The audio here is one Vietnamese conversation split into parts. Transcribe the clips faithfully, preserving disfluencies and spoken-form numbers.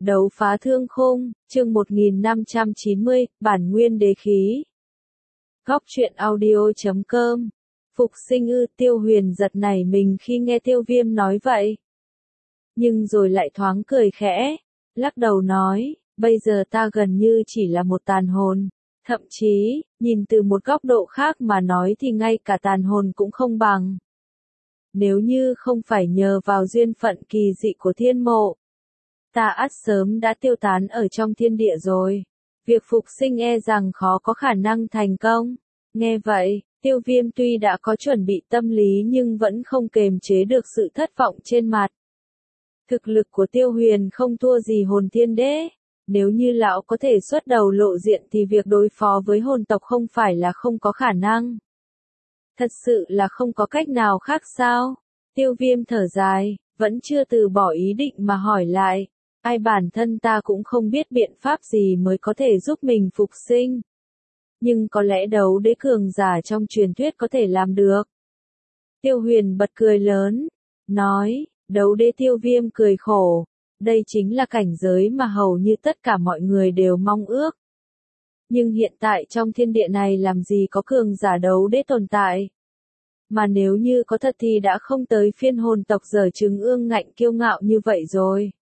Đấu phá thương khung, chương một nghìn năm trăm chín mươi, bản nguyên đế khí. Góc truyện audio.com. Phục sinh ư, Tiêu Huyền giật nảy mình khi nghe Tiêu Viêm nói vậy. Nhưng rồi lại thoáng cười khẽ, lắc đầu nói, bây giờ ta gần như chỉ là một tàn hồn. Thậm chí, nhìn từ một góc độ khác mà nói thì ngay cả tàn hồn cũng không bằng. Nếu như không phải nhờ vào duyên phận kỳ dị của thiên mộ, ta ắt sớm đã tiêu tán ở trong thiên địa rồi. Việc phục sinh e rằng khó có khả năng thành công. Nghe vậy, Tiêu Viêm tuy đã có chuẩn bị tâm lý nhưng vẫn không kềm chế được sự thất vọng trên mặt. Thực lực của Tiêu Huyền không thua gì hồn thiên đế. Nếu như lão có thể xuất đầu lộ diện thì việc đối phó với hồn tộc không phải là không có khả năng. Thật sự là không có cách nào khác sao? Tiêu Viêm thở dài, vẫn chưa từ bỏ ý định mà hỏi lại. Ai bản thân ta cũng không biết biện pháp gì mới có thể giúp mình phục sinh. Nhưng có lẽ đấu đế cường giả trong truyền thuyết có thể làm được. Tiêu Huyền bật cười lớn, nói, đấu đế. Tiêu Viêm cười khổ. Đây chính là cảnh giới mà hầu như tất cả mọi người đều mong ước. Nhưng hiện tại trong thiên địa này làm gì có cường giả đấu đế tồn tại. Mà nếu như có thật thì đã không tới phiên hồn tộc giở trứng ương ngạnh kiêu ngạo như vậy rồi.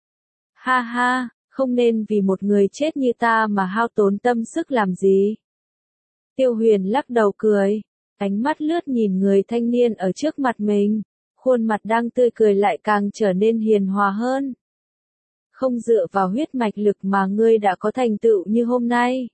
Ha ha, không nên vì một người chết như ta mà hao tốn tâm sức làm gì. Tiêu Huyền lắc đầu cười, ánh mắt lướt nhìn người thanh niên ở trước mặt mình, khuôn mặt đang tươi cười lại càng trở nên hiền hòa hơn. Không dựa vào huyết mạch lực mà ngươi đã có thành tựu như hôm nay.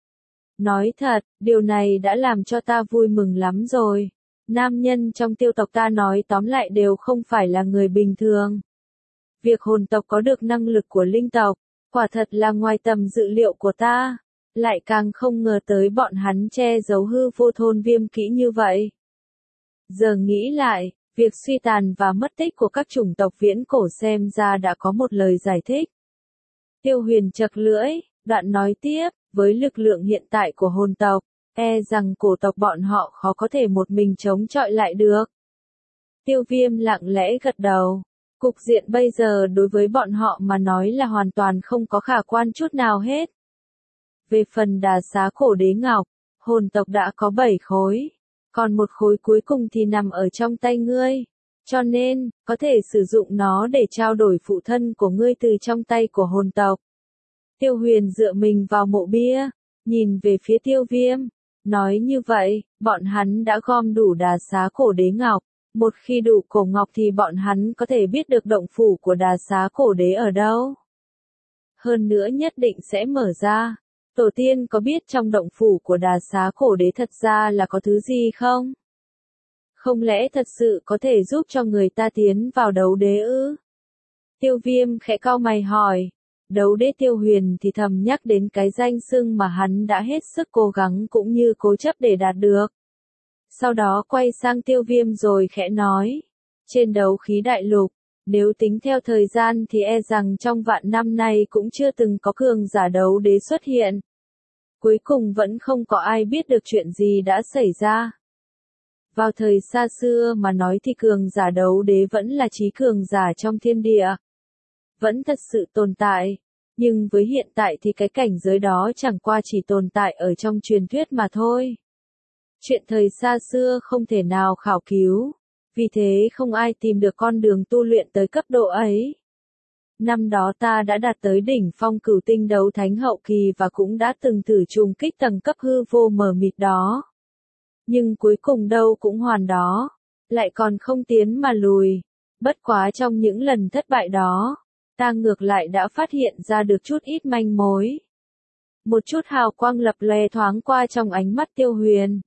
Nói thật, điều này đã làm cho ta vui mừng lắm rồi. Nam nhân trong Tiêu tộc ta nói tóm lại đều không phải là người bình thường. Việc hồn tộc có được năng lực của linh tộc, quả thật là ngoài tầm dự liệu của ta. Lại càng không ngờ tới bọn hắn che giấu hư vô thôn viêm kỹ như vậy. Giờ nghĩ lại, việc suy tàn và mất tích của các chủng tộc viễn cổ xem ra đã có một lời giải thích. Tiêu Huyền chật lưỡi, đoạn nói tiếp, với lực lượng hiện tại của hồn tộc, e rằng cổ tộc bọn họ khó có thể một mình chống chọi lại được. Tiêu Viêm lặng lẽ gật đầu. Cục diện bây giờ đối với bọn họ mà nói là hoàn toàn không có khả quan chút nào hết. Về phần đà xá cổ đế ngọc, hồn tộc đã có bảy khối, còn một khối cuối cùng thì nằm ở trong tay ngươi. Cho nên, có thể sử dụng nó để trao đổi phụ thân của ngươi từ trong tay của hồn tộc. Tiêu Huyền dựa mình vào mộ bia, nhìn về phía Tiêu Viêm, nói như vậy, bọn hắn đã gom đủ đà xá cổ đế ngọc. Một khi đủ cổ ngọc thì bọn hắn có thể biết được động phủ của đà xá cổ đế ở đâu. Hơn nữa nhất định sẽ mở ra. Tổ tiên có biết trong động phủ của đà xá cổ đế thật ra là có thứ gì không? Không lẽ thật sự có thể giúp cho người ta tiến vào đấu đế ư? Tiêu Viêm khẽ cau mày hỏi. Đấu đế. Tiêu Huyền thì thầm nhắc đến cái danh xưng mà hắn đã hết sức cố gắng cũng như cố chấp để đạt được. Sau đó quay sang Tiêu Viêm rồi khẽ nói. Trên đấu khí đại lục, nếu tính theo thời gian thì e rằng trong vạn năm nay cũng chưa từng có cường giả đấu đế xuất hiện. Cuối cùng vẫn không có ai biết được chuyện gì đã xảy ra. Vào thời xa xưa mà nói thì cường giả đấu đế vẫn là chí cường giả trong thiên địa. Vẫn thật sự tồn tại. Nhưng với hiện tại thì cái cảnh giới đó chẳng qua chỉ tồn tại ở trong truyền thuyết mà thôi. Chuyện thời xa xưa không thể nào khảo cứu. Vì thế không ai tìm được con đường tu luyện tới cấp độ ấy. Năm đó ta đã đạt tới đỉnh phong cửu tinh đấu thánh hậu kỳ và cũng đã từng thử trùng kích tầng cấp hư vô mờ mịt đó. Nhưng cuối cùng đâu cũng hoàn đó. Lại còn không tiến mà lùi. Bất quá trong những lần thất bại đó, ta ngược lại đã phát hiện ra được chút ít manh mối. Một chút hào quang lập lòe thoáng qua trong ánh mắt Tiêu Huyền.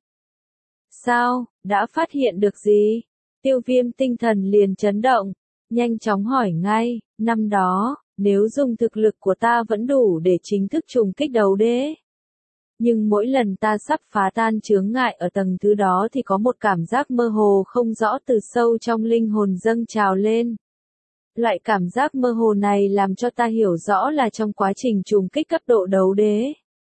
Sao, đã phát hiện được gì? Tiêu Viêm tinh thần liền chấn động, nhanh chóng hỏi ngay, năm đó, nếu dùng thực lực của ta vẫn đủ để chính thức trùng kích đấu đế. Nhưng mỗi lần ta sắp phá tan chướng ngại ở tầng thứ đó thì có một cảm giác mơ hồ không rõ từ sâu trong linh hồn dâng trào lên. Loại cảm giác mơ hồ này làm cho ta hiểu rõ là trong quá trình trùng kích cấp độ đấu đế,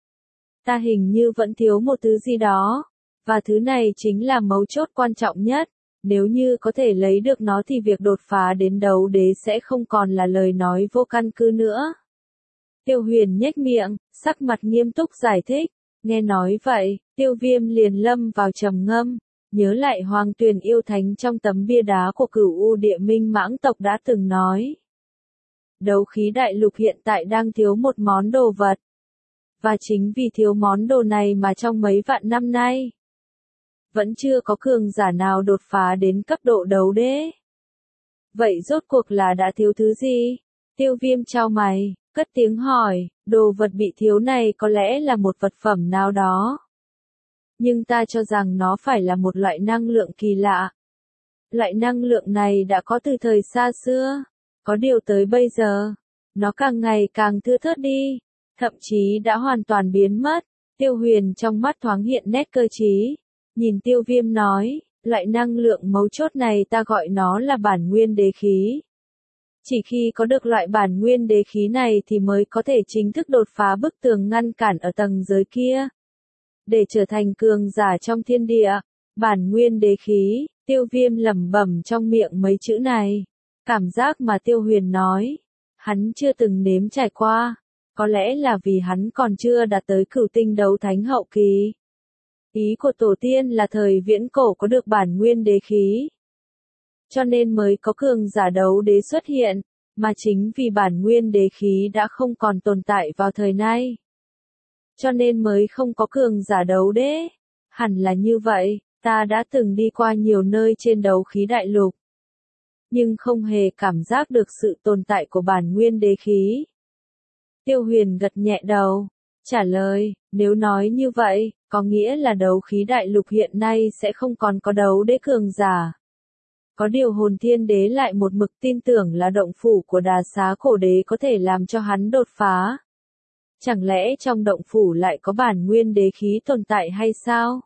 ta hình như vẫn thiếu một thứ gì đó, và thứ này chính là mấu chốt quan trọng nhất. Nếu như có thể lấy được nó thì việc đột phá đến đấu đế sẽ không còn là lời nói vô căn cứ nữa. Tiêu Huyền nhếch miệng, sắc mặt nghiêm túc giải thích. Nghe nói vậy, Tiêu Viêm liền lâm vào trầm ngâm, nhớ lại Hoàng Tuyền yêu thánh trong tấm bia đá của Cửu U Địa Minh Mãng tộc đã từng nói. Đấu khí đại lục hiện tại đang thiếu một món đồ vật. Và chính vì thiếu món đồ này mà trong mấy vạn năm nay, vẫn chưa có cường giả nào đột phá đến cấp độ đấu đế. Vậy rốt cuộc là đã thiếu thứ gì? Tiêu Viêm chau mày, cất tiếng hỏi, đồ vật bị thiếu này có lẽ là một vật phẩm nào đó. Nhưng ta cho rằng nó phải là một loại năng lượng kỳ lạ. Loại năng lượng này đã có từ thời xa xưa, có điều tới bây giờ, nó càng ngày càng thưa thớt đi, thậm chí đã hoàn toàn biến mất. Tiêu Huyền trong mắt thoáng hiện nét cơ trí, nhìn Tiêu Viêm nói, loại năng lượng mấu chốt này ta gọi nó là bản nguyên đế khí. Chỉ khi có được loại bản nguyên đế khí này thì mới có thể chính thức đột phá bức tường ngăn cản ở tầng giới kia. Để trở thành cường giả trong thiên địa, bản nguyên đế khí, Tiêu Viêm lẩm bẩm trong miệng mấy chữ này. Cảm giác mà Tiêu Huyền nói, hắn chưa từng nếm trải qua, có lẽ là vì hắn còn chưa đạt tới cửu tinh đấu thánh hậu kỳ. Ý của tổ tiên là thời viễn cổ có được bản nguyên đế khí, cho nên mới có cường giả đấu đế xuất hiện, mà chính vì bản nguyên đế khí đã không còn tồn tại vào thời nay, cho nên mới không có cường giả đấu đế. Hẳn là như vậy, ta đã từng đi qua nhiều nơi trên đấu khí đại lục, nhưng không hề cảm giác được sự tồn tại của bản nguyên đế khí. Tiêu Huyền gật nhẹ đầu, trả lời, nếu nói như vậy, có nghĩa là đấu khí đại lục hiện nay sẽ không còn có đấu đế cường giả. Có điều Hồn Thiên Đế lại một mực tin tưởng là động phủ của Đà Xá Cổ Đế có thể làm cho hắn đột phá. Chẳng lẽ trong động phủ lại có bản nguyên đế khí tồn tại hay sao?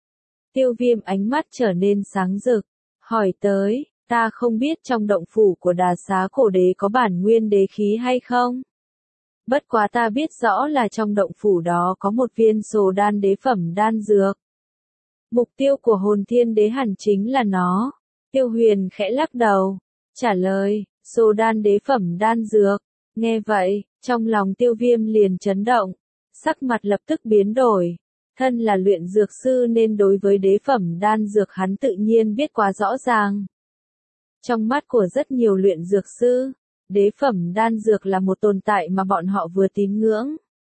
Tiêu Viêm ánh mắt trở nên sáng rực, hỏi tới, ta không biết trong động phủ của Đà Xá Cổ Đế có bản nguyên đế khí hay không? Bất quá ta biết rõ là trong động phủ đó có một viên sồ đan đế phẩm đan dược. Mục tiêu của Hồn Thiên Đế hẳn chính là nó. Tiêu Huyền khẽ lắc đầu, trả lời, sồ đan đế phẩm đan dược. Nghe vậy, trong lòng Tiêu Viêm liền chấn động, sắc mặt lập tức biến đổi. Thân là luyện dược sư nên đối với đế phẩm đan dược hắn tự nhiên biết quá rõ ràng. Trong mắt của rất nhiều luyện dược sư, đế phẩm đan dược là một tồn tại mà bọn họ vừa tín ngưỡng,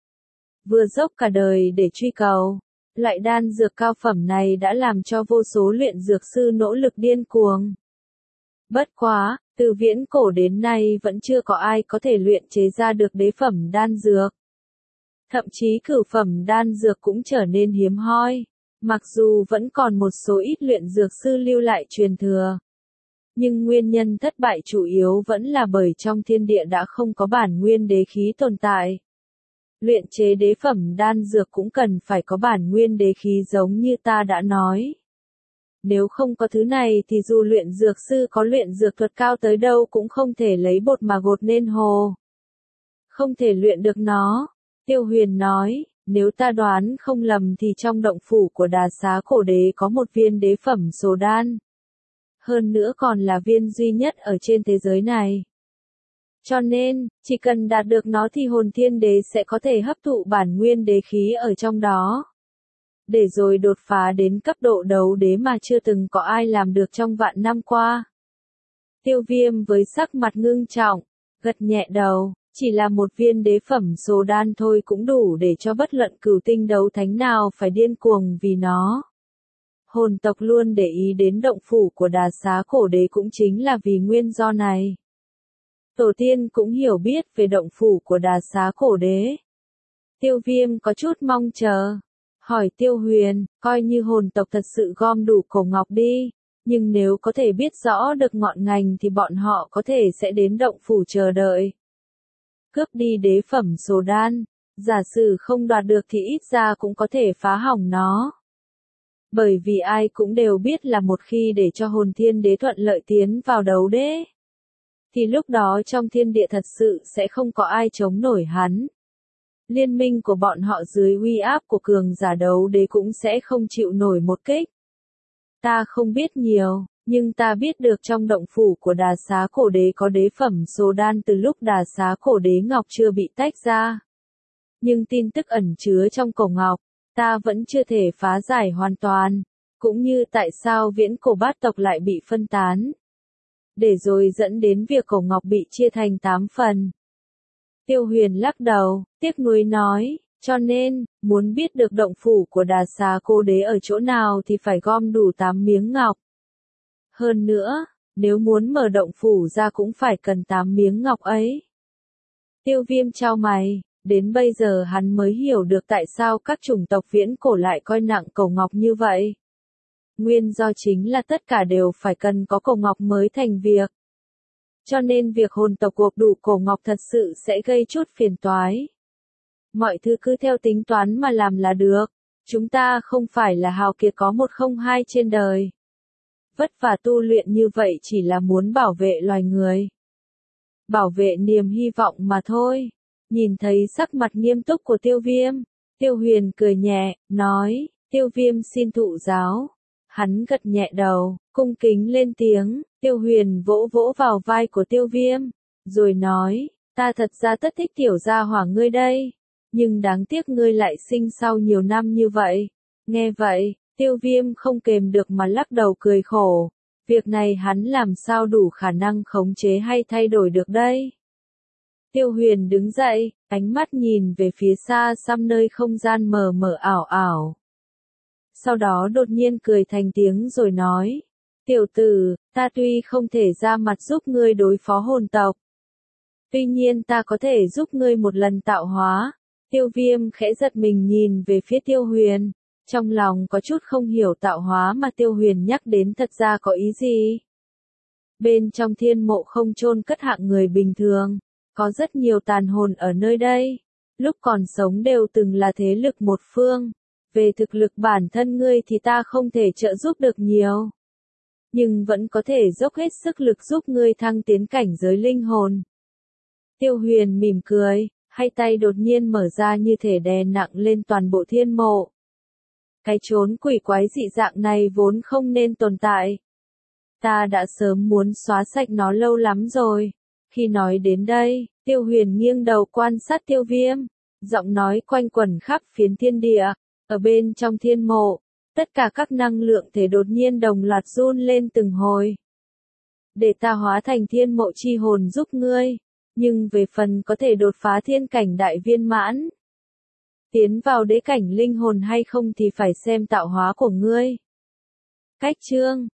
vừa dốc cả đời để truy cầu. Loại đan dược cao phẩm này đã làm cho vô số luyện dược sư nỗ lực điên cuồng. Bất quá, từ viễn cổ đến nay vẫn chưa có ai có thể luyện chế ra được đế phẩm đan dược. Thậm chí cửu phẩm đan dược cũng trở nên hiếm hoi, mặc dù vẫn còn một số ít luyện dược sư lưu lại truyền thừa. Nhưng nguyên nhân thất bại chủ yếu vẫn là bởi trong thiên địa đã không có bản nguyên đế khí tồn tại. Luyện chế đế phẩm đan dược cũng cần phải có bản nguyên đế khí giống như ta đã nói. Nếu không có thứ này thì dù luyện dược sư có luyện dược thuật cao tới đâu cũng không thể lấy bột mà gột nên hồ. Không thể luyện được nó. Tiêu Huyền nói, nếu ta đoán không lầm thì trong động phủ của Đà Xá Cổ Đế có một viên đế phẩm sồ đan. Hơn nữa còn là viên duy nhất ở trên thế giới này. Cho nên, chỉ cần đạt được nó thì Hồn Thiên Đế sẽ có thể hấp thụ bản nguyên đế khí ở trong đó. Để rồi đột phá đến cấp độ đấu đế mà chưa từng có ai làm được trong vạn năm qua. Tiêu Viêm với sắc mặt ngưng trọng, gật nhẹ đầu, chỉ là một viên đế phẩm sồ đan thôi cũng đủ để cho bất luận cửu tinh đấu thánh nào phải điên cuồng vì nó. Hồn tộc luôn để ý đến động phủ của Đà Xá Cổ Đế cũng chính là vì nguyên do này. Tổ tiên cũng hiểu biết về động phủ của Đà Xá Cổ Đế. Tiêu Viêm có chút mong chờ, hỏi Tiêu Huyền, coi như hồn tộc thật sự gom đủ cổ ngọc đi, nhưng nếu có thể biết rõ được ngọn ngành thì bọn họ có thể sẽ đến động phủ chờ đợi. Cướp đi đế phẩm sồ đan, giả sử không đoạt được thì ít ra cũng có thể phá hỏng nó. Bởi vì ai cũng đều biết là một khi để cho Hồn Thiên Đế thuận lợi tiến vào đấu đế, thì lúc đó trong thiên địa thật sự sẽ không có ai chống nổi hắn. Liên minh của bọn họ dưới uy áp của cường giả đấu đế cũng sẽ không chịu nổi một kích. Ta không biết nhiều, nhưng ta biết được trong động phủ của Đà Xá Cổ Đế có đế phẩm sồ đan từ lúc Đà Xá Cổ Đế Ngọc chưa bị tách ra. nhưng tin tức ẩn chứa trong cổ ngọc, ta vẫn chưa thể phá giải hoàn toàn, cũng như tại sao viễn cổ bát tộc lại bị phân tán, để rồi dẫn đến việc cổ ngọc bị chia thành tám phần. Tiêu Huyền lắc đầu, tiếc nuối nói, cho nên, muốn biết được động phủ của Đà Xà Cô Đế ở chỗ nào thì phải gom đủ tám miếng ngọc. Hơn nữa, nếu muốn mở động phủ ra cũng phải cần tám miếng ngọc ấy. Tiêu Viêm chau mày, đến bây giờ hắn mới hiểu được tại sao các chủng tộc viễn cổ lại coi nặng cổ ngọc như vậy. Nguyên do chính là tất cả đều phải cần có cổ ngọc mới thành việc. Cho nên việc hồn tộc cuộc đủ cổ ngọc thật sự sẽ gây chút phiền toái. Mọi thứ cứ theo tính toán mà làm là được. Chúng ta không phải là hào kiệt có một không hai trên đời. Vất vả tu luyện như vậy chỉ là muốn bảo vệ loài người. Bảo vệ niềm hy vọng mà thôi. Nhìn thấy sắc mặt nghiêm túc của Tiêu Viêm, Tiêu Huyền cười nhẹ, nói, Tiêu Viêm xin thụ giáo. Hắn gật nhẹ đầu, cung kính lên tiếng, Tiêu Huyền vỗ vỗ vào vai của Tiêu Viêm, rồi nói, ta thật ra tất thích tiểu gia hỏa ngươi đây, nhưng đáng tiếc ngươi lại sinh sau nhiều năm như vậy. Nghe vậy, Tiêu Viêm không kềm được mà lắc đầu cười khổ, việc này hắn làm sao đủ khả năng khống chế hay thay đổi được đây. Tiêu Huyền đứng dậy, ánh mắt nhìn về phía xa xăm nơi không gian mờ mờ ảo ảo. Sau đó đột nhiên cười thành tiếng rồi nói, tiểu tử, ta tuy không thể ra mặt giúp ngươi đối phó hồn tộc, tuy nhiên ta có thể giúp ngươi một lần tạo hóa. Tiêu Viêm khẽ giật mình nhìn về phía Tiêu Huyền, trong lòng có chút không hiểu tạo hóa mà Tiêu Huyền nhắc đến thật ra có ý gì. Bên trong thiên mộ không chôn cất hạng người bình thường, có rất nhiều tàn hồn ở nơi đây, lúc còn sống đều từng là thế lực một phương. Về thực lực bản thân ngươi thì ta không thể trợ giúp được nhiều, nhưng vẫn có thể dốc hết sức lực giúp ngươi thăng tiến cảnh giới linh hồn. Tiêu Huyền mỉm cười, hai tay đột nhiên mở ra như thể đè nặng lên toàn bộ thiên mộ. Cái chốn quỷ quái dị dạng này vốn không nên tồn tại. Ta đã sớm muốn xóa sạch nó lâu lắm rồi. Khi nói đến đây, Tiêu Huyền nghiêng đầu quan sát Tiêu Viêm, giọng nói quanh quẩn khắp phiến thiên địa. Ở bên trong thiên mộ, tất cả các năng lượng thể đột nhiên đồng loạt run lên từng hồi. Để ta hóa thành thiên mộ chi hồn giúp ngươi, nhưng về phần có thể đột phá thiên cảnh đại viên mãn, tiến vào đế cảnh linh hồn hay không thì phải xem tạo hóa của ngươi. Cách chương